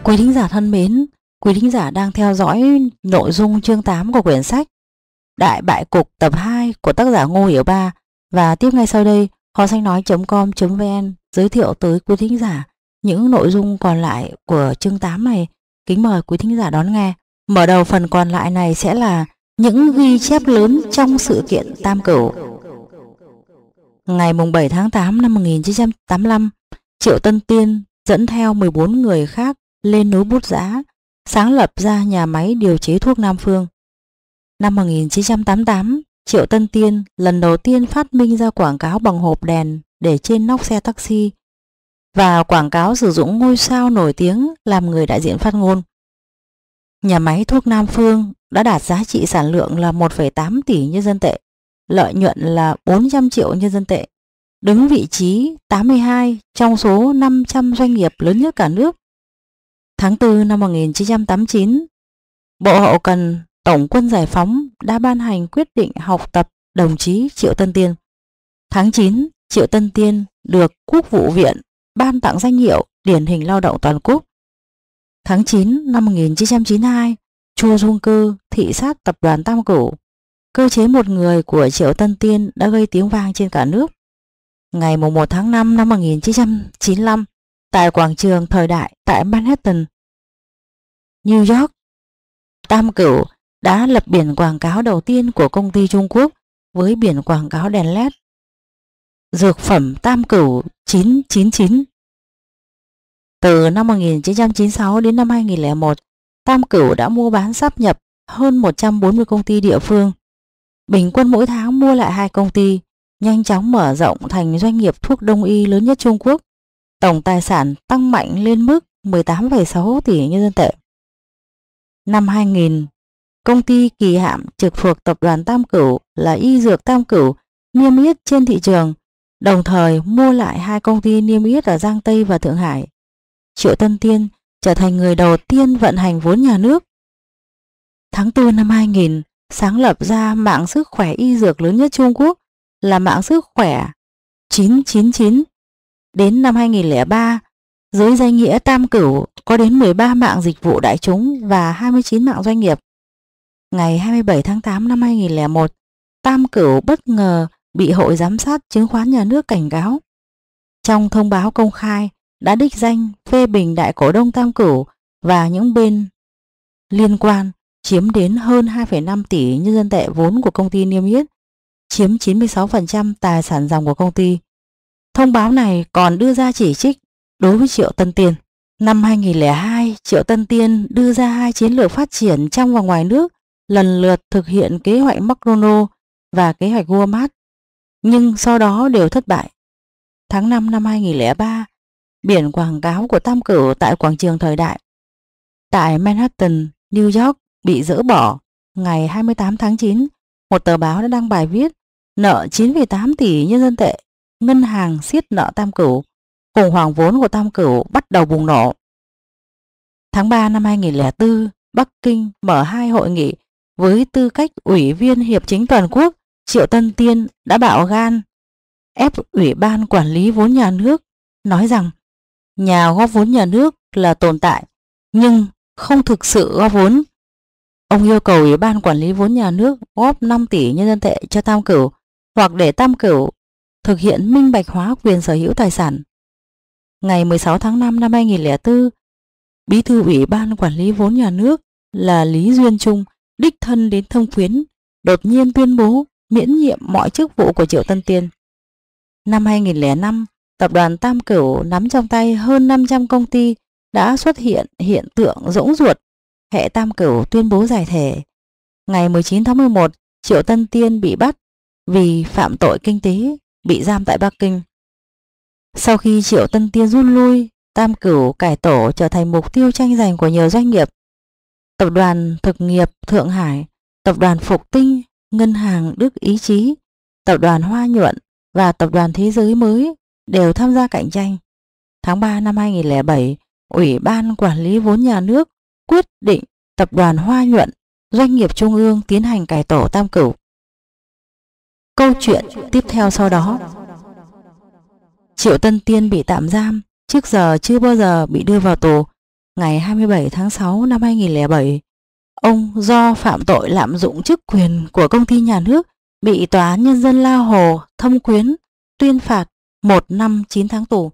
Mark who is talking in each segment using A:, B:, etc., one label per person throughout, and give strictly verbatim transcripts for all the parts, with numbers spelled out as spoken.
A: Quý thính giả thân mến, quý thính giả đang theo dõi nội dung chương tám của quyển sách Đại Bại Cục tập hai của tác giả Ngô Hiểu Ba, và tiếp ngay sau đây Kho Sách Nói chấm com chấm vn giới thiệu tới quý thính giả những nội dung còn lại của chương tám này. Kính mời quý thính giả đón nghe. Mở đầu phần còn lại này sẽ là những ghi chép lớn trong sự kiện Tam Cửu. Ngày bảy tháng tám năm một nghìn chín trăm tám mươi lăm, Triệu Tân Tiên dẫn theo mười bốn người khác lên núi Bút Giã, sáng lập ra nhà máy điều chế thuốc Nam Phương. Năm một nghìn chín trăm tám mươi tám, Triệu Tân Tiên lần đầu tiên phát minh ra quảng cáo bằng hộp đèn để trên nóc xe taxi, và quảng cáo sử dụng ngôi sao nổi tiếng làm người đại diện phát ngôn. Nhà máy thuốc Nam Phương đã đạt giá trị sản lượng là một phẩy tám tỷ nhân dân tệ, lợi nhuận là bốn trăm triệu nhân dân tệ, đứng vị trí tám mươi hai trong số năm trăm doanh nghiệp lớn nhất cả nước. Tháng tư năm một nghìn chín trăm tám mươi chín, Bộ Hậu Cần Tổng quân Giải phóng đã ban hành quyết định học tập đồng chí Triệu Tân Tiên. Tháng chín, Triệu Tân Tiên được Quốc vụ viện ban tặng danh hiệu điển hình lao động toàn quốc. Tháng chín năm một nghìn chín trăm chín mươi hai, Chu Dung Cơ thị sát tập đoàn Tam Cửu. Cơ chế một người của Triệu Tân Tiên đã gây tiếng vang trên cả nước. Ngày một tháng năm năm một nghìn chín trăm chín mươi lăm, tại quảng trường Thời Đại tại Manhattan, New York, Tam Cửu đã lập biển quảng cáo đầu tiên của công ty Trung Quốc với biển quảng cáo đèn led Dược phẩm Tam Cửu chín chín chín. Từ năm một nghìn chín trăm chín mươi sáu đến năm hai nghìn lẻ một, Tam Cửu đã mua bán sáp nhập hơn một trăm bốn mươi công ty địa phương. Bình quân mỗi tháng mua lại hai công ty, nhanh chóng mở rộng thành doanh nghiệp thuốc đông y lớn nhất Trung Quốc. Tổng tài sản tăng mạnh lên mức mười tám phẩy sáu tỷ nhân dân tệ. Năm hai nghìn, công ty kỳ hạm trực thuộc tập đoàn Tam Cửu là Y Dược Tam Cửu niêm yết trên thị trường, đồng thời mua lại hai công ty niêm yết ở Giang Tây và Thượng Hải. Triệu Tân Tiên trở thành người đầu tiên vận hành vốn nhà nước. Tháng tư năm hai nghìn, sáng lập ra mạng sức khỏe y dược lớn nhất Trung Quốc là mạng sức khỏe chín chín chín. Đến năm hai nghìn lẻ ba, dưới danh nghĩa Tam Cửu có đến mười ba mạng dịch vụ đại chúng và hai mươi chín mạng doanh nghiệp. Ngày hai mươi bảy tháng tám năm hai nghìn lẻ một, Tam Cửu bất ngờ bị Hội Giám sát Chứng khoán Nhà nước cảnh cáo. Trong thông báo công khai đã đích danh phê bình đại cổ đông Tam Cửu và những bên liên quan chiếm đến hơn hai phẩy năm tỷ nhân dân tệ vốn của công ty niêm yết, chiếm chín mươi sáu phần trăm tài sản ròng của công ty. Thông báo này còn đưa ra chỉ trích đối với Triệu Tân Tiên. Năm hai nghìn lẻ hai, Triệu Tân Tiên đưa ra hai chiến lược phát triển trong và ngoài nước, lần lượt thực hiện kế hoạch McDonald và kế hoạch Walmart, nhưng sau đó đều thất bại. Tháng năm năm hai nghìn lẻ ba, biển quảng cáo của Tam Cửu tại quảng trường Thời Đại tại Manhattan, New York bị dỡ bỏ. Ngày hai mươi tám tháng chín, một tờ báo đã đăng bài viết nợ chín phẩy tám tỷ nhân dân tệ, ngân hàng siết nợ Tam Cửu, khủng hoảng vốn của Tam Cửu bắt đầu bùng nổ. Tháng ba năm hai nghìn lẻ bốn, Bắc Kinh mở hai hội nghị với tư cách Ủy viên Hiệp chính Toàn quốc. Triệu Tân Tiên đã bạo gan ép Ủy ban Quản lý vốn nhà nước, nói rằng nhà góp vốn nhà nước là tồn tại nhưng không thực sự góp vốn. Ông yêu cầu Ủy ban Quản lý vốn nhà nước góp năm tỷ nhân dân tệ cho Tam Cửu, hoặc để Tam Cửu thực hiện minh bạch hóa quyền sở hữu tài sản. Ngày mười sáu tháng năm năm hai nghìn lẻ bốn, Bí thư Ủy ban Quản lý vốn nhà nước là Lý Duyên Trung đích thân đến Thâm Quyến, đột nhiên tuyên bố miễn nhiệm mọi chức vụ của Triệu Tân Tiên. Năm hai nghìn lẻ năm, tập đoàn Tam Cửu nắm trong tay hơn năm trăm công ty đã xuất hiện hiện tượng rỗng ruột. Hệ Tam Cửu tuyên bố giải thể. Ngày mười chín tháng mười một, Triệu Tân Tiên bị bắt vì phạm tội kinh tế, bị giam tại Bắc Kinh. Sau khi Triệu Tân Tiên rút lui, Tam Cửu cải tổ trở thành mục tiêu tranh giành của nhiều doanh nghiệp. Tập đoàn Thực nghiệp Thượng Hải, Tập đoàn Phục Tinh, Ngân hàng Đức Ý Chí, Tập đoàn Hoa Nhuận và Tập đoàn Thế giới mới đều tham gia cạnh tranh. Tháng ba năm hai nghìn lẻ bảy, Ủy ban Quản lý vốn nhà nước quyết định Tập đoàn Hoa Nhuận, doanh nghiệp trung ương, tiến hành cải tổ Tam Cửu. Câu chuyện tiếp theo sau đó. Triệu Tân Tiên bị tạm giam, trước giờ chưa bao giờ bị đưa vào tù. ngày hai mươi bảy tháng sáu năm hai nghìn không trăm lẻ bảy, ông do phạm tội lạm dụng chức quyền của công ty nhà nước bị Tòa án Nhân dân La Hồ Thâm Quyến tuyên phạt một năm chín tháng tù.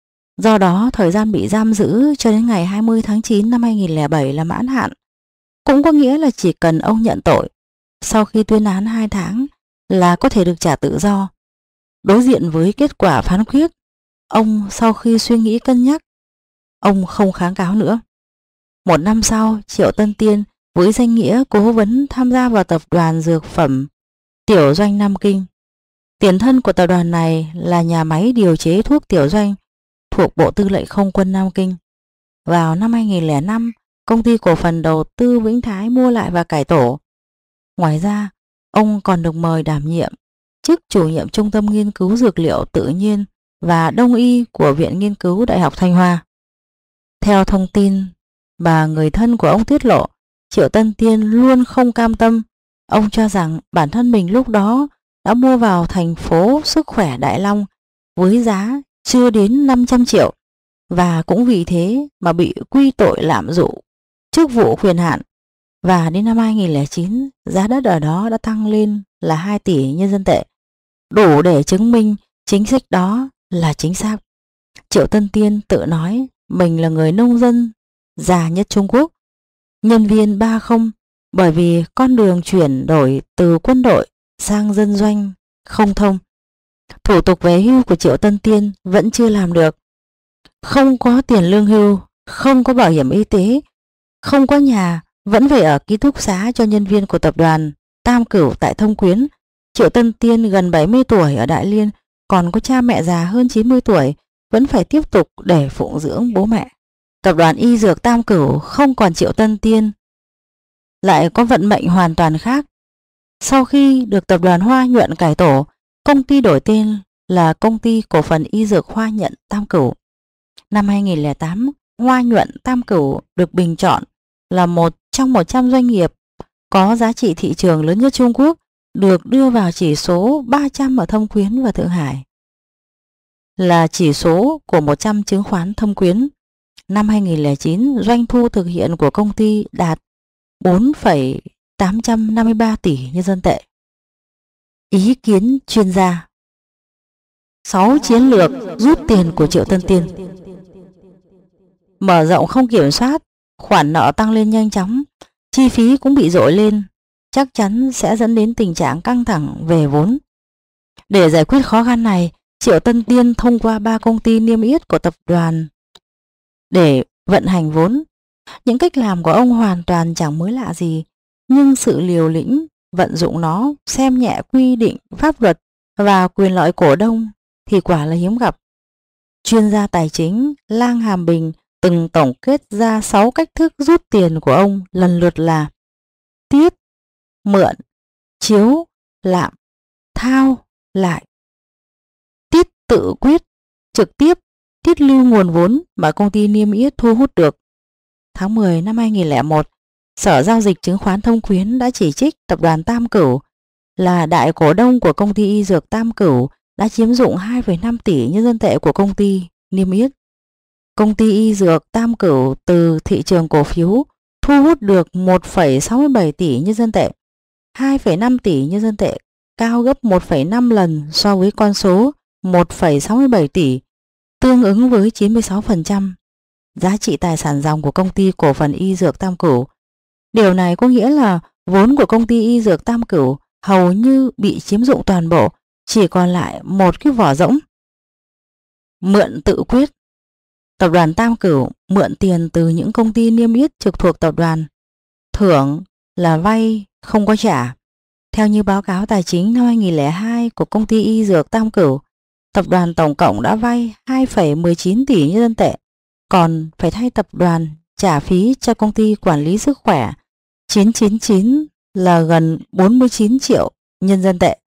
A: Do đó, thời gian bị giam giữ cho đến ngày hai mươi tháng chín năm hai nghìn không trăm lẻ bảy là mãn hạn. Cũng có nghĩa là chỉ cần ông nhận tội, sau khi tuyên án hai tháng là có thể được trả tự do. Đối diện với kết quả phán quyết, ông sau khi suy nghĩ cân nhắc, ông không kháng cáo nữa. Một năm sau, Triệu Tân Tiên với danh nghĩa cố vấn tham gia vào tập đoàn dược phẩm Tiểu Doanh Nam Kinh. Tiền thân của tập đoàn này là nhà máy điều chế thuốc Tiểu Doanh thuộc Bộ Tư lệnh Không quân Nam Kinh. Vào năm hai nghìn không trăm lẻ năm, công ty cổ phần đầu tư Vĩnh Thái mua lại và cải tổ. Ngoài ra, ông còn được mời đảm nhiệm chức chủ nhiệm Trung tâm Nghiên cứu Dược liệu Tự nhiên và Đông y của Viện Nghiên cứu Đại học Thanh Hoa. Theo thông tin mà người thân của ông tiết lộ, Triệu Tân Tiên luôn không cam tâm. Ông cho rằng bản thân mình lúc đó đã mua vào thành phố Sức khỏe Đại Long với giá chưa đến năm trăm triệu và cũng vì thế mà bị quy tội lạm dụng chức vụ quyền hạn. Và đến năm hai nghìn không trăm lẻ chín, giá đất ở đó đã tăng lên là hai tỷ nhân dân tệ, đủ để chứng minh chính sách đó là chính xác. Triệu Tân Tiên tự nói mình là người nông dân già nhất Trung Quốc, nhân viên ba không, bởi vì con đường chuyển đổi từ quân đội sang dân doanh không thông. Thủ tục về hưu của Triệu Tân Tiên vẫn chưa làm được. Không có tiền lương hưu, không có bảo hiểm y tế, không có nhà, vẫn phải ở ký túc xá cho nhân viên của tập đoàn Tam Cửu tại Thông Quyến. Triệu Tân Tiên gần bảy mươi tuổi ở Đại Liên, còn có cha mẹ già hơn chín mươi tuổi, vẫn phải tiếp tục để phụng dưỡng bố mẹ. Tập đoàn Y Dược Tam Cửu không còn Triệu Tân Tiên, lại có vận mệnh hoàn toàn khác. Sau khi được tập đoàn Hoa Nhuận cải tổ, công ty đổi tên là Công ty Cổ phần Y Dược Hoa Nhuận Tam Cửu. Năm hai nghìn không trăm lẻ tám, Hoa Nhuận Tam Cửu được bình chọn là một trong một trăm doanh nghiệp có giá trị thị trường lớn nhất Trung Quốc, được đưa vào chỉ số ba trăm ở Thâm Quyến và Thượng Hải, là chỉ số của một trăm chứng khoán Thâm Quyến. Năm hai nghìn không trăm lẻ chín, doanh thu thực hiện của công ty đạt bốn phẩy tám trăm năm mươi ba tỷ nhân dân tệ. Ý kiến chuyên gia: sáu chiến lược rút tiền của Triệu Tân Tiên. Mở rộng không kiểm soát, khoản nợ tăng lên nhanh chóng, chi phí cũng bị dội lên, chắc chắn sẽ dẫn đến tình trạng căng thẳng về vốn. Để giải quyết khó khăn này, Triệu Tân Tiên thông qua ba công ty niêm yết của tập đoàn để vận hành vốn. Những cách làm của ông hoàn toàn chẳng mới lạ gì, nhưng sự liều lĩnh vận dụng nó, xem nhẹ quy định pháp luật và quyền lợi cổ đông thì quả là hiếm gặp. Chuyên gia tài chính Lang Hàm Bình từng tổng kết ra sáu cách thức rút tiền của ông lần lượt là tiết, mượn, chiếu, lạm, thao, lại. Tiết tự quyết, trực tiếp tiết lưu nguồn vốn mà công ty niêm yết thu hút được. Tháng mười năm hai nghìn không trăm lẻ một, Sở Giao dịch Chứng khoán Thâm Quyến đã chỉ trích tập đoàn Tam Cửu là đại cổ đông của công ty Y Dược Tam Cửu đã chiếm dụng hai phẩy năm tỷ nhân dân tệ của công ty niêm yết. Công ty Y Dược Tam Cửu từ thị trường cổ phiếu thu hút được một phẩy sáu mươi bảy tỷ nhân dân tệ, hai phẩy năm tỷ nhân dân tệ, cao gấp một phẩy năm lần so với con số một phẩy sáu mươi bảy tỷ, tương ứng với chín mươi sáu phần trăm giá trị tài sản ròng của công ty cổ phần Y Dược Tam Cửu. Điều này có nghĩa là vốn của công ty Y Dược Tam Cửu hầu như bị chiếm dụng toàn bộ, chỉ còn lại một cái vỏ rỗng. Mượn tự quyết. Tập đoàn Tam Cửu mượn tiền từ những công ty niêm yết trực thuộc tập đoàn. Thưởng là vay không có trả. Theo như báo cáo tài chính năm hai nghìn không trăm lẻ hai của công ty Y Dược Tam Cửu, tập đoàn tổng cộng đã vay hai phẩy mười chín tỷ nhân dân tệ, còn phải thay tập đoàn trả phí cho công ty quản lý sức khỏe chín chín chín là gần bốn mươi chín triệu nhân dân tệ.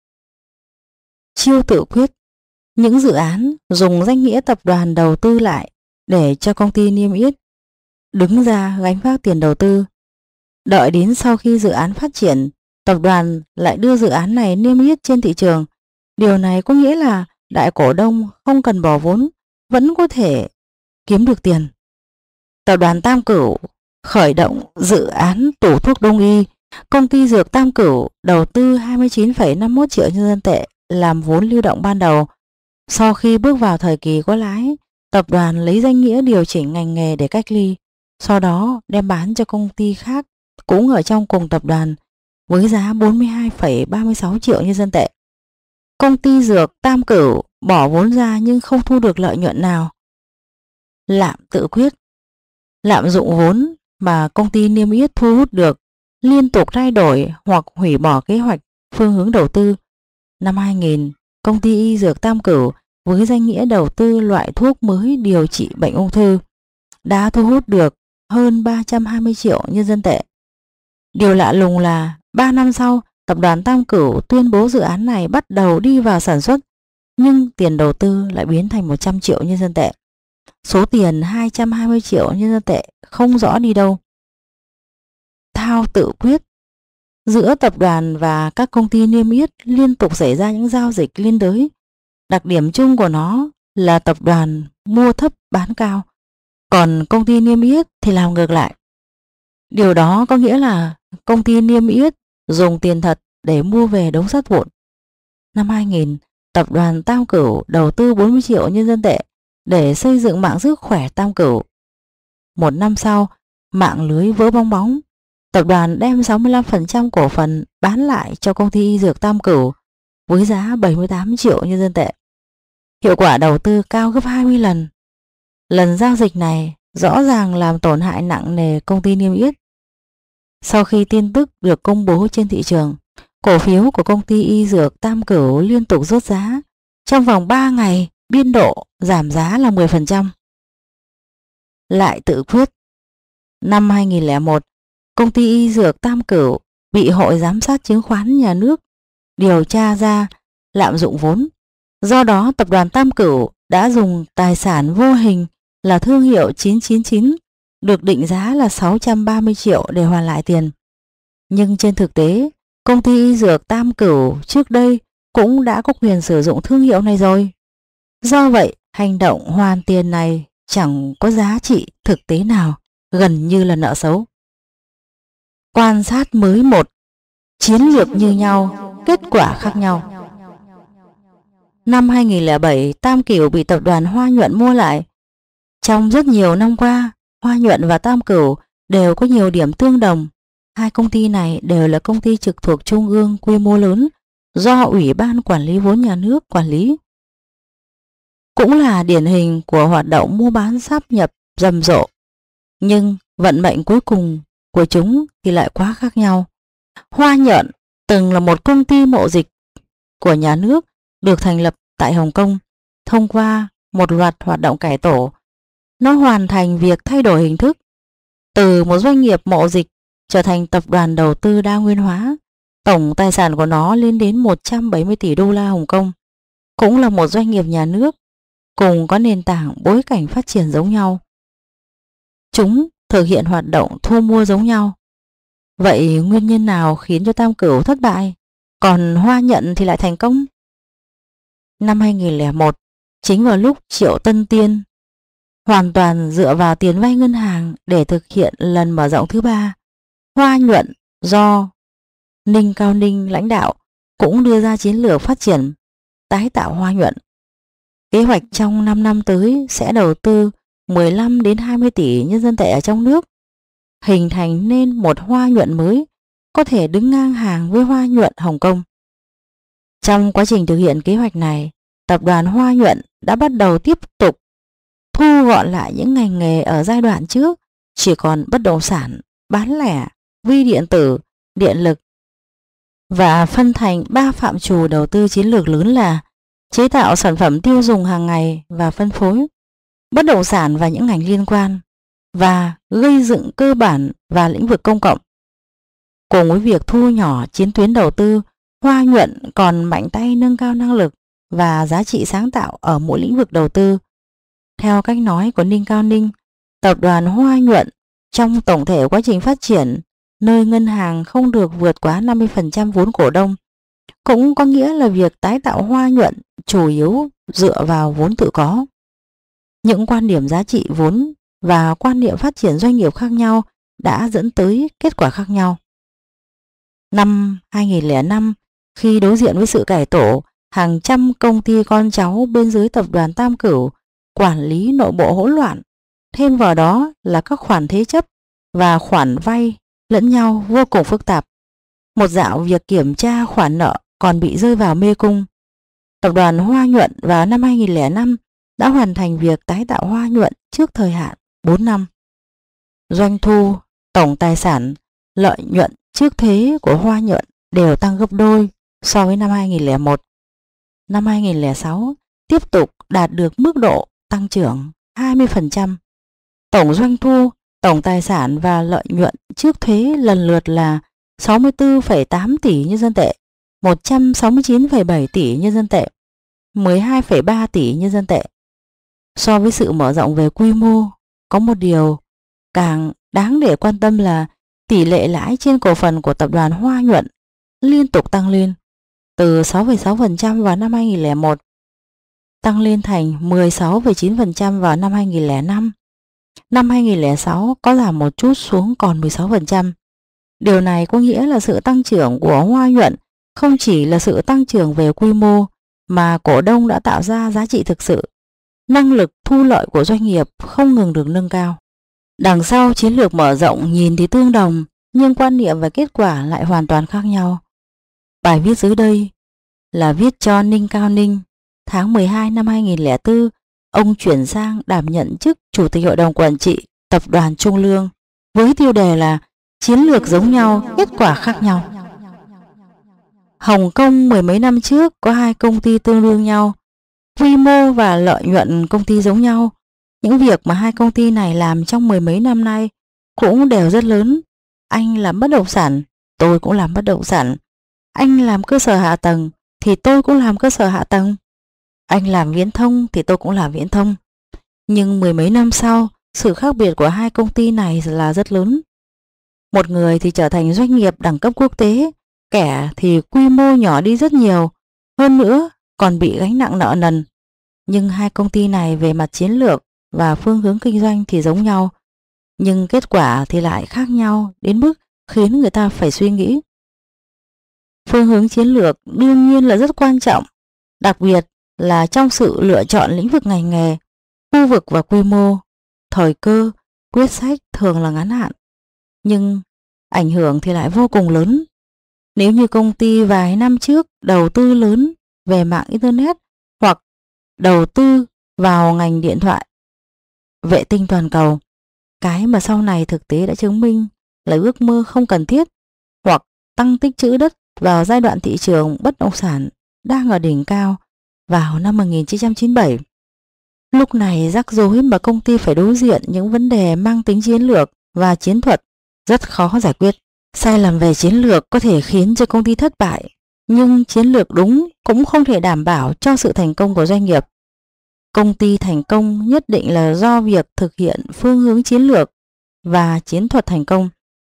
A: Chiêu tự quyết. Những dự án dùng danh nghĩa tập đoàn đầu tư lại để cho công ty niêm yết đứng ra gánh vác tiền đầu tư. Đợi đến sau khi dự án phát triển, tập đoàn lại đưa dự án này niêm yết trên thị trường. Điều này có nghĩa là đại cổ đông không cần bỏ vốn vẫn có thể kiếm được tiền. Tập đoàn Tam Cửu khởi động dự án tủ thuốc đông y. Công ty dược Tam Cửu đầu tư hai mươi chín phẩy năm mươi mốt triệu nhân dân tệ làm vốn lưu động ban đầu. Sau khi bước vào thời kỳ có lãi, tập đoàn lấy danh nghĩa điều chỉnh ngành nghề để cách ly, sau đó đem bán cho công ty khác cũng ở trong cùng tập đoàn với giá bốn mươi hai phẩy ba mươi sáu triệu nhân dân tệ. Công ty dược Tam Cửu bỏ vốn ra nhưng không thu được lợi nhuận nào. Lạm tự quyết, lạm dụng vốn mà công ty niêm yết thu hút được, liên tục thay đổi hoặc hủy bỏ kế hoạch phương hướng đầu tư. Năm hai nghìn, công ty y dược Tam Cửu với danh nghĩa đầu tư loại thuốc mới điều trị bệnh ung thư đã thu hút được hơn ba trăm hai mươi triệu nhân dân tệ. Điều lạ lùng là ba năm sau, tập đoàn Tam Cửu tuyên bố dự án này bắt đầu đi vào sản xuất, nhưng tiền đầu tư lại biến thành một trăm triệu nhân dân tệ. Số tiền hai trăm hai mươi triệu nhân dân tệ không rõ đi đâu. Thao tự quyết, giữa tập đoàn và các công ty niêm yết liên tục xảy ra những giao dịch liên đới. Đặc điểm chung của nó là tập đoàn mua thấp bán cao, còn công ty niêm yết thì làm ngược lại. Điều đó có nghĩa là công ty niêm yết dùng tiền thật để mua về đống sắt vụn. Năm hai nghìn, tập đoàn Tam Cửu đầu tư bốn mươi triệu nhân dân tệ để xây dựng mạng sức khỏe Tam Cửu. Một năm sau, mạng lưới vỡ bong bóng, tập đoàn đem sáu mươi lăm phần trăm cổ phần bán lại cho công ty y dược Tam Cửu với giá bảy mươi tám triệu nhân dân tệ. Hiệu quả đầu tư cao gấp hai mươi lần. Lần giao dịch này rõ ràng làm tổn hại nặng nề công ty niêm yết. Sau khi tin tức được công bố trên thị trường, cổ phiếu của công ty y dược Tam Cửu liên tục rớt giá. Trong vòng ba ngày, biên độ giảm giá là mười phần trăm. Lại tự quyết. Năm hai nghìn lẻ một, công ty y dược Tam Cửu bị Hội Giám sát Chứng khoán Nhà nước điều tra ra lạm dụng vốn. Do đó, tập đoàn Tam Cửu đã dùng tài sản vô hình là thương hiệu chín chín chín được định giá là sáu trăm ba mươi triệu để hoàn lại tiền. Nhưng trên thực tế, công ty y dược Tam Cửu trước đây cũng đã có quyền sử dụng thương hiệu này rồi. Do vậy, hành động hoàn tiền này chẳng có giá trị thực tế nào, gần như là nợ xấu. Quan sát mới một, chiến lược như nhau, kết quả khác nhau. Năm hai nghìn lẻ bảy, Tam Cửu bị tập đoàn Hoa Nhuận mua lại. Trong rất nhiều năm qua, Hoa Nhuận và Tam Cửu đều có nhiều điểm tương đồng. Hai công ty này đều là công ty trực thuộc trung ương quy mô lớn do Ủy ban Quản lý vốn nhà nước quản lý. Cũng là điển hình của hoạt động mua bán sáp nhập rầm rộ. Nhưng vận mệnh cuối cùng của chúng thì lại quá khác nhau. Hoa Nhuận từng là một công ty mậu dịch của nhà nước được thành lập tại Hồng Kông. Thông qua một loạt hoạt động cải tổ, nó hoàn thành việc thay đổi hình thức từ một doanh nghiệp mậu dịch trở thành tập đoàn đầu tư đa nguyên hóa. Tổng tài sản của nó lên đến một trăm bảy mươi tỷ đô la Hồng Kông. Cũng là một doanh nghiệp nhà nước, cùng có nền tảng bối cảnh phát triển giống nhau. Chúng thực hiện hoạt động thu mua giống nhau. Vậy nguyên nhân nào khiến cho Tam Cửu thất bại, còn Hoa Nhuận thì lại thành công? Năm hai nghìn lẻ một, chính vào lúc Triệu Tân Tiên hoàn toàn dựa vào tiền vay ngân hàng để thực hiện lần mở rộng thứ ba, Hoa Nhuận do Ninh Cao Ninh lãnh đạo cũng đưa ra chiến lược phát triển tái tạo Hoa Nhuận. Kế hoạch trong năm năm tới sẽ đầu tư mười lăm đến hai mươi tỷ nhân dân tệ ở trong nước, hình thành nên một Hoa Nhuận mới có thể đứng ngang hàng với Hoa Nhuận Hồng Kông. Trong quá trình thực hiện kế hoạch này, tập đoàn Hoa Nhuận đã bắt đầu tiếp tục thu gọn lại những ngành nghề ở giai đoạn trước chỉ còn bất động sản, bán lẻ, vi điện tử, điện lực, và phân thành ba phạm trù đầu tư chiến lược lớn là chế tạo sản phẩm tiêu dùng hàng ngày và phân phối, bất động sản và những ngành liên quan, và gây dựng cơ bản và lĩnh vực công cộng. Cùng với việc thu nhỏ chiến tuyến đầu tư, Hoa Nhuận còn mạnh tay nâng cao năng lực và giá trị sáng tạo ở mỗi lĩnh vực đầu tư. Theo cách nói của Ninh Cao Ninh, tập đoàn Hoa Nhuận trong tổng thể quá trình phát triển, nơi ngân hàng không được vượt quá năm mươi phần trăm vốn cổ đông, cũng có nghĩa là việc tái tạo Hoa Nhuận chủ yếu dựa vào vốn tự có. Những quan điểm giá trị vốn và quan niệm phát triển doanh nghiệp khác nhau đã dẫn tới kết quả khác nhau. Năm hai nghìn lẻ năm, khi đối diện với sự cải tổ, hàng trăm công ty con cháu bên dưới tập đoàn Tam Cửu, quản lý nội bộ hỗn loạn, thêm vào đó là các khoản thế chấp và khoản vay lẫn nhau vô cùng phức tạp. Một dạo việc kiểm tra khoản nợ còn bị rơi vào mê cung. Tập đoàn Hoa Nhuận vào năm hai nghìn lẻ năm đã hoàn thành việc tái tạo Hoa Nhuận trước thời hạn bốn năm. Doanh thu, tổng tài sản, lợi nhuận trước thuế của Hoa Nhuận đều tăng gấp đôi so với năm hai nghìn lẻ một. Năm hai nghìn lẻ sáu tiếp tục đạt được mức độ tăng trưởng hai mươi phần trăm. Tổng doanh thu, tổng tài sản và lợi nhuận trước thuế lần lượt là sáu mươi tư phẩy tám tỷ nhân dân tệ, một trăm sáu mươi chín phẩy bảy tỷ nhân dân tệ, mười hai phẩy ba tỷ nhân dân tệ. So với sự mở rộng về quy mô, có một điều càng đáng để quan tâm là tỷ lệ lãi trên cổ phần của tập đoàn Hoa Nhuận liên tục tăng lên, từ sáu phẩy sáu phần trăm vào năm hai nghìn lẻ một tăng lên thành mười sáu phẩy chín phần trăm vào năm hai nghìn lẻ năm. Năm hai nghìn lẻ sáu có giảm một chút xuống còn mười sáu phần trăm. Điều này có nghĩa là sự tăng trưởng của Hoa Nhuận không chỉ là sự tăng trưởng về quy mô mà cổ đông đã tạo ra giá trị thực sự. Năng lực thu lợi của doanh nghiệp không ngừng được nâng cao. Đằng sau chiến lược mở rộng nhìn thì tương đồng, nhưng quan niệm và kết quả lại hoàn toàn khác nhau. Bài viết dưới đây là viết cho Ninh Cao Ninh. Tháng mười hai năm hai nghìn lẻ bốn, ông chuyển sang đảm nhận chức Chủ tịch Hội đồng Quản trị Tập đoàn Trung Lương với tiêu đề là chiến lược giống nhau, kết quả khác nhau. Hồng Kông mười mấy năm trước có hai công ty tương đương nhau, quy mô và lợi nhuận công ty giống nhau. Những việc mà hai công ty này làm trong mười mấy năm nay cũng đều rất lớn. Anh làm bất động sản, tôi cũng làm bất động sản. Anh làm cơ sở hạ tầng thì tôi cũng làm cơ sở hạ tầng. Anh làm viễn thông thì tôi cũng làm viễn thông. Nhưng mười mấy năm sau, sự khác biệt của hai công ty này là rất lớn. Một người thì trở thành doanh nghiệp đẳng cấp quốc tế, kẻ thì quy mô nhỏ đi rất nhiều, hơn nữa còn bị gánh nặng nợ nần. Nhưng hai công ty này về mặt chiến lược và phương hướng kinh doanh thì giống nhau, nhưng kết quả thì lại khác nhau đến mức khiến người ta phải suy nghĩ. Phương hướng chiến lược đương nhiên là rất quan trọng, đặc biệt là trong sự lựa chọn lĩnh vực ngành nghề, khu vực và quy mô. Thời cơ, quyết sách thường là ngắn hạn, nhưng ảnh hưởng thì lại vô cùng lớn. Nếu như công ty vài năm trước đầu tư lớn về mạng Internet hoặc đầu tư vào ngành điện thoại, vệ tinh toàn cầu, cái mà sau này thực tế đã chứng minh là ước mơ không cần thiết, hoặc tăng tích trữ đất vào giai đoạn thị trường bất động sản đang ở đỉnh cao vào năm một nghìn chín trăm chín mươi bảy. Lúc này rắc rối mà công ty phải đối diện những vấn đề mang tính chiến lược và chiến thuật rất khó giải quyết. Sai lầm về chiến lược có thể khiến cho công ty thất bại, nhưng chiến lược đúng cũng không thể đảm bảo cho sự thành công của doanh nghiệp. Công ty thành công nhất định là do việc thực hiện phương hướng chiến lược và chiến thuật thành công.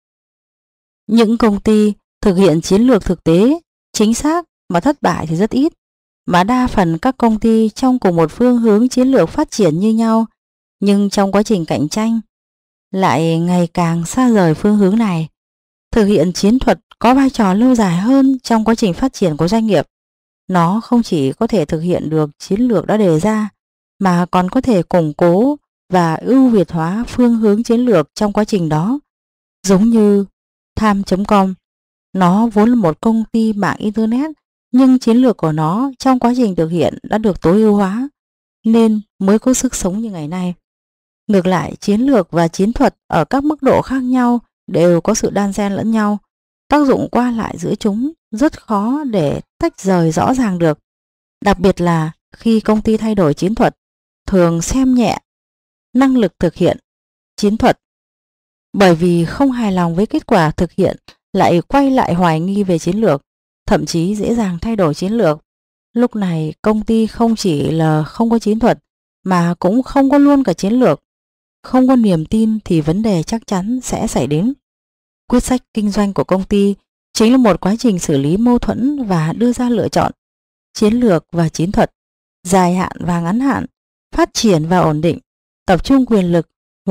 A: Những công ty thực hiện chiến lược thực tế, chính xác mà thất bại thì rất ít, mà đa phần các công ty trong cùng một phương hướng chiến lược phát triển như nhau, nhưng trong quá trình cạnh tranh lại ngày càng xa rời phương hướng này. Thực hiện chiến thuật có vai trò lâu dài hơn trong quá trình phát triển của doanh nghiệp. Nó không chỉ có thể thực hiện được chiến lược đã đề ra, mà còn có thể củng cố và ưu việt hóa phương hướng chiến lược trong quá trình đó. Giống như Tham chấm com, nó vốn là một công ty mạng Internet, nhưng chiến lược của nó trong quá trình thực hiện đã được tối ưu hóa, nên mới có sức sống như ngày nay. Ngược lại, chiến lược và chiến thuật ở các mức độ khác nhau đều có sự đan xen lẫn nhau. Tác dụng qua lại giữa chúng rất khó để tách rời rõ ràng được. Đặc biệt là khi công ty thay đổi chiến thuật, thường xem nhẹ năng lực thực hiện chiến thuật, bởi vì không hài lòng với kết quả thực hiện lại quay lại hoài nghi về chiến lược, thậm chí dễ dàng thay đổi chiến lược. Lúc này công ty không chỉ là không có chiến thuật mà cũng không có luôn cả chiến lược. Không có niềm tin thì vấn đề chắc chắn sẽ xảy đến. Quyết sách kinh doanh của công ty chính là một quá trình xử lý mâu thuẫn và đưa ra lựa chọn chiến lược và chiến thuật, dài hạn và ngắn hạn, phát triển và ổn định, tập trung quyền lực hoặc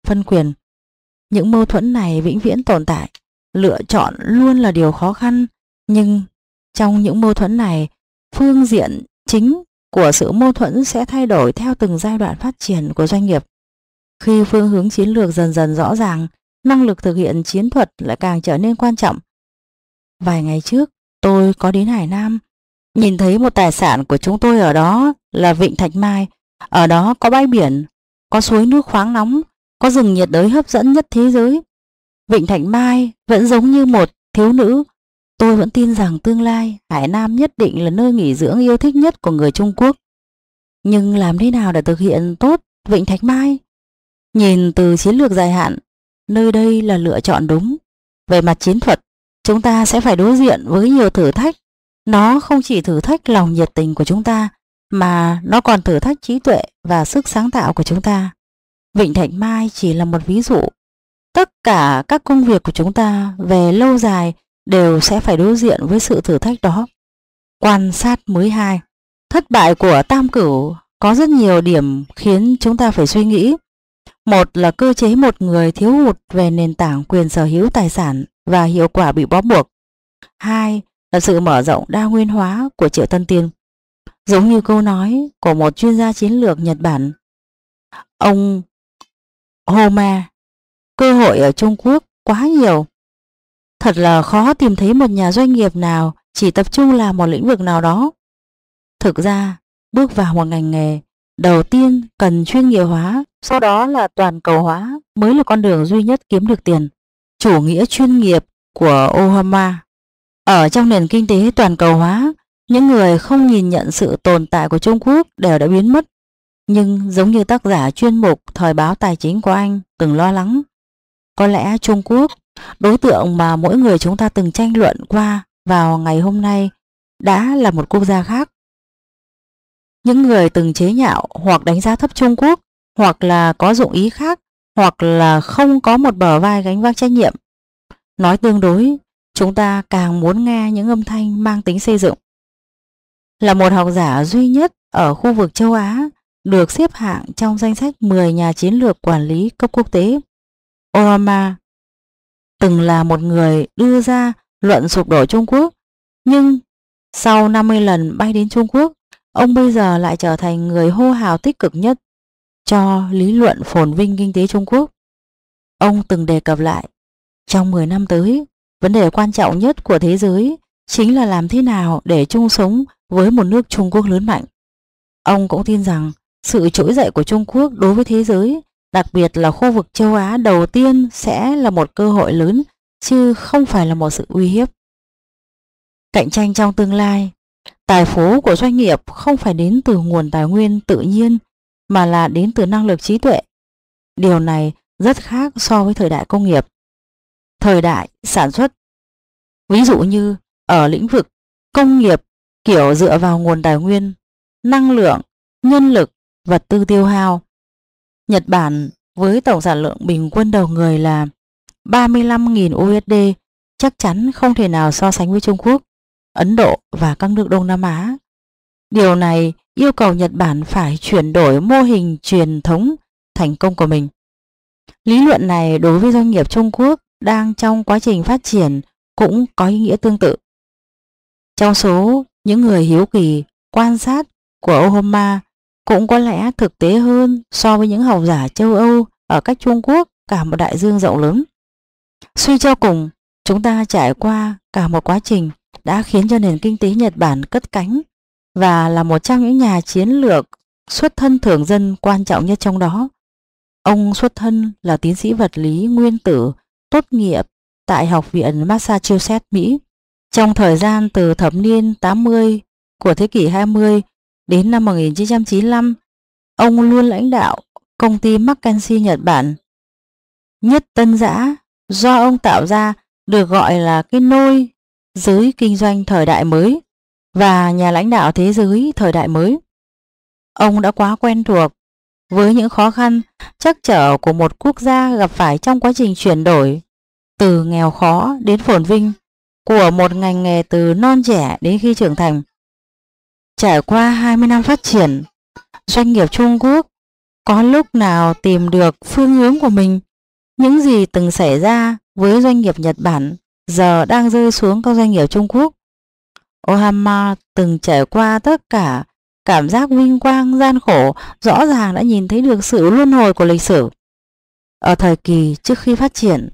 A: phân quyền. Những mâu thuẫn này vĩnh viễn tồn tại, lựa chọn luôn là điều khó khăn, nhưng trong những mâu thuẫn này, phương diện chính của sự mâu thuẫn sẽ thay đổi theo từng giai đoạn phát triển của doanh nghiệp. Khi phương hướng chiến lược dần dần rõ ràng, năng lực thực hiện chiến thuật lại càng trở nên quan trọng. Vài ngày trước, tôi có đến Hải Nam, nhìn thấy một tài sản của chúng tôi ở đó là Vịnh Thạch Mai. Ở đó có bãi biển, có suối nước khoáng nóng, có rừng nhiệt đới hấp dẫn nhất thế giới. Vịnh Thạch Mai vẫn giống như một thiếu nữ. Tôi vẫn tin rằng tương lai Hải Nam nhất định là nơi nghỉ dưỡng yêu thích nhất của người Trung Quốc. Nhưng làm thế nào để thực hiện tốt Vịnh Thạch Mai? Nhìn từ chiến lược dài hạn, nơi đây là lựa chọn đúng. Về mặt chiến thuật, chúng ta sẽ phải đối diện với nhiều thử thách. Nó không chỉ thử thách lòng nhiệt tình của chúng ta, mà nó còn thử thách trí tuệ và sức sáng tạo của chúng ta. Vịnh Thạch Mai chỉ là một ví dụ. Tất cả các công việc của chúng ta về lâu dài đều sẽ phải đối diện với sự thử thách đó. Quan sát mới hai. Thất bại của Tam Cửu có rất nhiều điểm khiến chúng ta phải suy nghĩ. Một là cơ chế một người thiếu hụt về nền tảng quyền sở hữu tài sản và hiệu quả bị bó buộc. Hai là sự mở rộng đa nguyên hóa của Triệu Tân Tiên. Giống như câu nói của một chuyên gia chiến lược Nhật Bản, ông Homa, cơ hội ở Trung Quốc quá nhiều. Thật là khó tìm thấy một nhà doanh nghiệp nào chỉ tập trung làm một lĩnh vực nào đó. Thực ra, bước vào một ngành nghề, đầu tiên cần chuyên nghiệp hóa, sau đó là toàn cầu hóa mới là con đường duy nhất kiếm được tiền. Chủ nghĩa chuyên nghiệp của Ohama. Ở trong nền kinh tế toàn cầu hóa, những người không nhìn nhận sự tồn tại của Trung Quốc đều đã biến mất. Nhưng giống như tác giả chuyên mục Thời báo Tài chính của Anh từng lo lắng, có lẽ Trung Quốc, đối tượng mà mỗi người chúng ta từng tranh luận qua vào ngày hôm nay, đã là một quốc gia khác. Những người từng chế nhạo hoặc đánh giá thấp Trung Quốc, hoặc là có dụng ý khác, hoặc là không có một bờ vai gánh vác trách nhiệm. Nói tương đối, chúng ta càng muốn nghe những âm thanh mang tính xây dựng. Là một học giả duy nhất ở khu vực châu Á được xếp hạng trong danh sách mười nhà chiến lược quản lý cấp quốc tế, Ohama từng là một người đưa ra luận sụp đổ Trung Quốc, nhưng sau năm mươi lần bay đến Trung Quốc, ông bây giờ lại trở thành người hô hào tích cực nhất cho lý luận phồn vinh kinh tế Trung Quốc. Ông từng đề cập lại, trong mười năm tới, vấn đề quan trọng nhất của thế giới chính là làm thế nào để chung sống với một nước Trung Quốc lớn mạnh. Ông cũng tin rằng sự trỗi dậy của Trung Quốc đối với thế giới, đặc biệt là khu vực châu Á đầu tiên, sẽ là một cơ hội lớn, chứ không phải là một sự uy hiếp. Cạnh tranh trong tương lai, tài phú của doanh nghiệp không phải đến từ nguồn tài nguyên tự nhiên, mà là đến từ năng lực trí tuệ. Điều này rất khác so với thời đại công nghiệp, thời đại sản xuất. Ví dụ như ở lĩnh vực công nghiệp kiểu dựa vào nguồn tài nguyên, năng lượng, nhân lực, vật tư tiêu hao. Nhật Bản với tổng sản lượng bình quân đầu người là ba mươi lăm nghìn u ét đê chắc chắn không thể nào so sánh với Trung Quốc, Ấn Độ và các nước Đông Nam Á. Điều này yêu cầu Nhật Bản phải chuyển đổi mô hình truyền thống thành công của mình. Lý luận này đối với doanh nghiệp Trung Quốc đang trong quá trình phát triển cũng có ý nghĩa tương tự. Trong số những người hiếu kỳ quan sát của Ohama cũng có lẽ thực tế hơn so với những học giả châu Âu ở cách Trung Quốc cả một đại dương rộng lớn. Suy cho cùng, chúng ta trải qua cả một quá trình đã khiến cho nền kinh tế Nhật Bản cất cánh và là một trong những nhà chiến lược xuất thân thường dân quan trọng nhất trong đó. Ông xuất thân là tiến sĩ vật lý nguyên tử tốt nghiệp tại Học viện Massachusetts, Mỹ. Trong thời gian từ thập niên tám mươi của thế kỷ hai mươi đến năm một nghìn chín trăm chín mươi lăm, ông luôn lãnh đạo công ty McKinsey Nhật Bản. Nhất tân dã do ông tạo ra được gọi là cái nôi giới kinh doanh thời đại mới và nhà lãnh đạo thế giới thời đại mới. Ông đã quá quen thuộc với những khó khăn trắc trở của một quốc gia gặp phải trong quá trình chuyển đổi từ nghèo khó đến phồn vinh, của một ngành nghề từ non trẻ đến khi trưởng thành. Trải qua hai mươi năm phát triển, doanh nghiệp Trung Quốc có lúc nào tìm được phương hướng của mình. Những gì từng xảy ra với doanh nghiệp Nhật Bản giờ đang rơi xuống các doanh nghiệp Trung Quốc. Ohama từng trải qua tất cả cảm giác vinh quang gian khổ, rõ ràng đã nhìn thấy được sự luân hồi của lịch sử. Ở thời kỳ trước khi phát triển,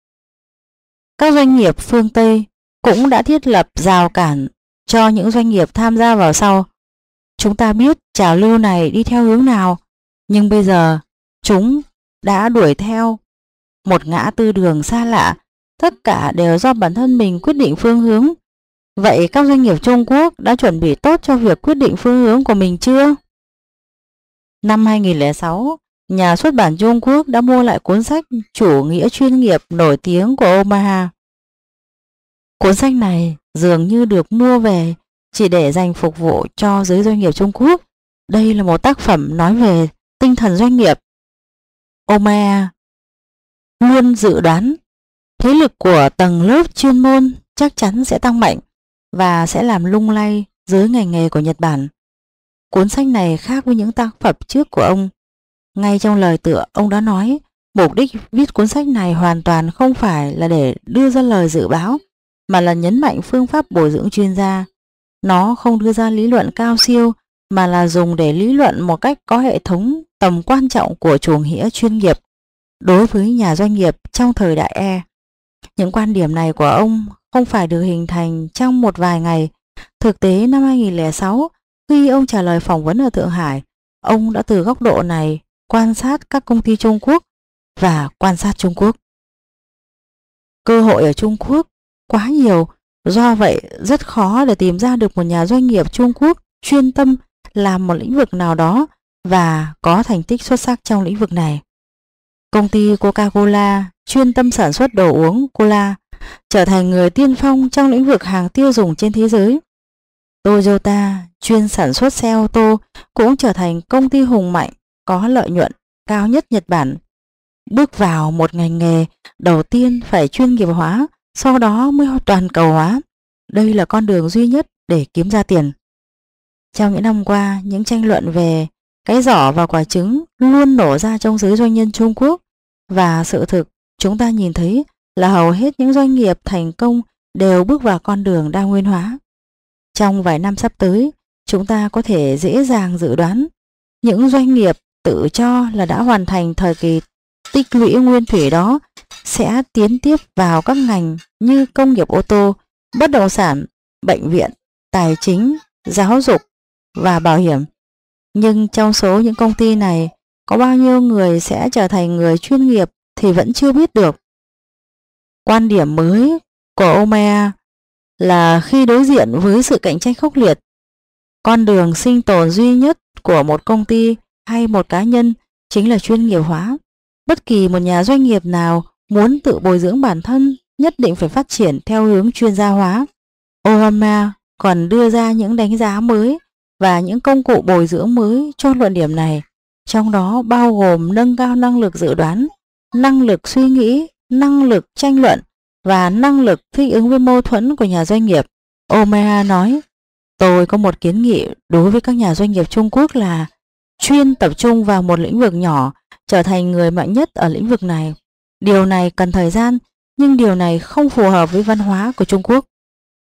A: các doanh nghiệp phương Tây cũng đã thiết lập rào cản cho những doanh nghiệp tham gia vào sau. Chúng ta biết trào lưu này đi theo hướng nào, nhưng bây giờ chúng đã đuổi theo một ngã tư đường xa lạ. Tất cả đều do bản thân mình quyết định phương hướng. Vậy các doanh nghiệp Trung Quốc đã chuẩn bị tốt cho việc quyết định phương hướng của mình chưa? Năm hai nghìn lẻ sáu, nhà xuất bản Trung Quốc đã mua lại cuốn sách Chủ nghĩa chuyên nghiệp nổi tiếng của Omaha. Cuốn sách này dường như được mua về chỉ để dành phục vụ cho giới doanh nghiệp Trung Quốc. Đây là một tác phẩm nói về tinh thần doanh nghiệp. Omaha luôn dự đoán thế lực của tầng lớp chuyên môn chắc chắn sẽ tăng mạnh và sẽ làm lung lay giới ngành nghề của Nhật Bản. Cuốn sách này khác với những tác phẩm trước của ông. Ngay trong lời tựa, ông đã nói mục đích viết cuốn sách này hoàn toàn không phải là để đưa ra lời dự báo, mà là nhấn mạnh phương pháp bồi dưỡng chuyên gia. Nó không đưa ra lý luận cao siêu, mà là dùng để lý luận một cách có hệ thống tầm quan trọng của chủ nghĩa chuyên nghiệp đối với nhà doanh nghiệp trong thời đại E. Những quan điểm này của ông không phải được hình thành trong một vài ngày. Thực tế năm hai nghìn lẻ sáu, khi ông trả lời phỏng vấn ở Thượng Hải, ông đã từ góc độ này quan sát các công ty Trung Quốc và quan sát Trung Quốc. Cơ hội ở Trung Quốc quá nhiều, do vậy rất khó để tìm ra được một nhà doanh nghiệp Trung Quốc chuyên tâm làm một lĩnh vực nào đó và có thành tích xuất sắc trong lĩnh vực này. Công ty Coca-Cola chuyên tâm sản xuất đồ uống cola, trở thành người tiên phong trong lĩnh vực hàng tiêu dùng trên thế giới. Toyota chuyên sản xuất xe ô tô cũng trở thành công ty hùng mạnh có lợi nhuận cao nhất Nhật Bản. Bước vào một ngành nghề, đầu tiên phải chuyên nghiệp hóa, sau đó mới toàn cầu hóa. Đây là con đường duy nhất để kiếm ra tiền. Trong những năm qua, những tranh luận về cái giỏ và quả trứng luôn nổ ra trong giới doanh nhân Trung Quốc, và sự thực chúng ta nhìn thấy là hầu hết những doanh nghiệp thành công đều bước vào con đường đa nguyên hóa. Trong vài năm sắp tới, chúng ta có thể dễ dàng dự đoán những doanh nghiệp tự cho là đã hoàn thành thời kỳ tích lũy nguyên thủy đó sẽ tiến tiếp vào các ngành như công nghiệp ô tô, bất động sản, bệnh viện, tài chính, giáo dục và bảo hiểm. Nhưng trong số những công ty này, có bao nhiêu người sẽ trở thành người chuyên nghiệp thì vẫn chưa biết được. Quan điểm mới của Omaha là khi đối diện với sự cạnh tranh khốc liệt, con đường sinh tồn duy nhất của một công ty hay một cá nhân chính là chuyên nghiệp hóa. Bất kỳ một nhà doanh nghiệp nào muốn tự bồi dưỡng bản thân nhất định phải phát triển theo hướng chuyên gia hóa. Omaha còn đưa ra những đánh giá mới và những công cụ bồi dưỡng mới cho luận điểm này, trong đó bao gồm nâng cao năng lực dự đoán, năng lực suy nghĩ, năng lực tranh luận và năng lực thích ứng với mâu thuẫn của nhà doanh nghiệp. Omaha nói, tôi có một kiến nghị đối với các nhà doanh nghiệp Trung Quốc là chuyên tập trung vào một lĩnh vực nhỏ, trở thành người mạnh nhất ở lĩnh vực này. Điều này cần thời gian, nhưng điều này không phù hợp với văn hóa của Trung Quốc.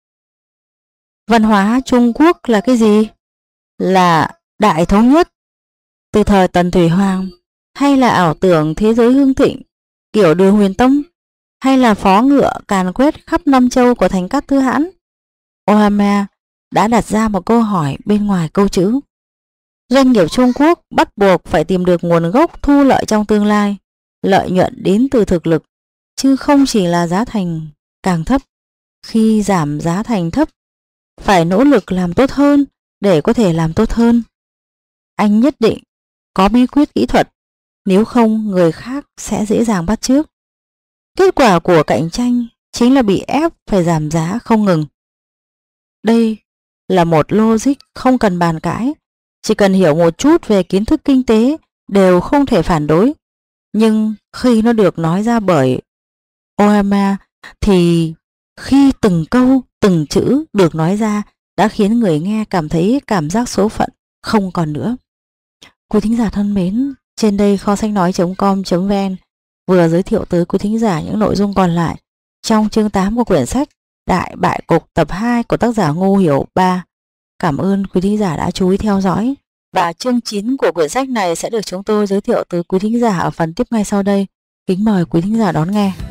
A: Văn hóa Trung Quốc là cái gì? Là đại thống nhất. Từ thời Tần Thủy Hoàng, hay là ảo tưởng thế giới hưng thịnh kiểu Đường Huyền Tông, hay là phó ngựa càn quét khắp năm châu của Thành Cát Tư Hãn? Omaha đã đặt ra một câu hỏi bên ngoài câu chữ. Doanh nghiệp Trung Quốc bắt buộc phải tìm được nguồn gốc thu lợi trong tương lai. Lợi nhuận đến từ thực lực, chứ không chỉ là giá thành càng thấp. Khi giảm giá thành thấp, phải nỗ lực làm tốt hơn để có thể làm tốt hơn. Anh nhất định có bí quyết kỹ thuật, nếu không người khác sẽ dễ dàng bắt chước. Kết quả của cạnh tranh chính là bị ép phải giảm giá không ngừng. Đây là một logic không cần bàn cãi, chỉ cần hiểu một chút về kiến thức kinh tế đều không thể phản đối. Nhưng khi nó được nói ra bởi Omaha thì khi từng câu, từng chữ được nói ra đã khiến người nghe cảm thấy cảm giác số phận không còn nữa. Quý thính giả thân mến, Trên đây kho sách nói.com.vn vừa giới thiệu tới quý thính giả những nội dung còn lại trong chương tám của quyển sách Đại Bại Cục tập hai của tác giả Ngô Hiểu Ba. Cảm ơn quý thính giả đã chú ý theo dõi. Và chương chín của quyển sách này sẽ được chúng tôi giới thiệu tới quý thính giả ở phần tiếp ngay sau đây. Kính mời quý thính giả đón nghe.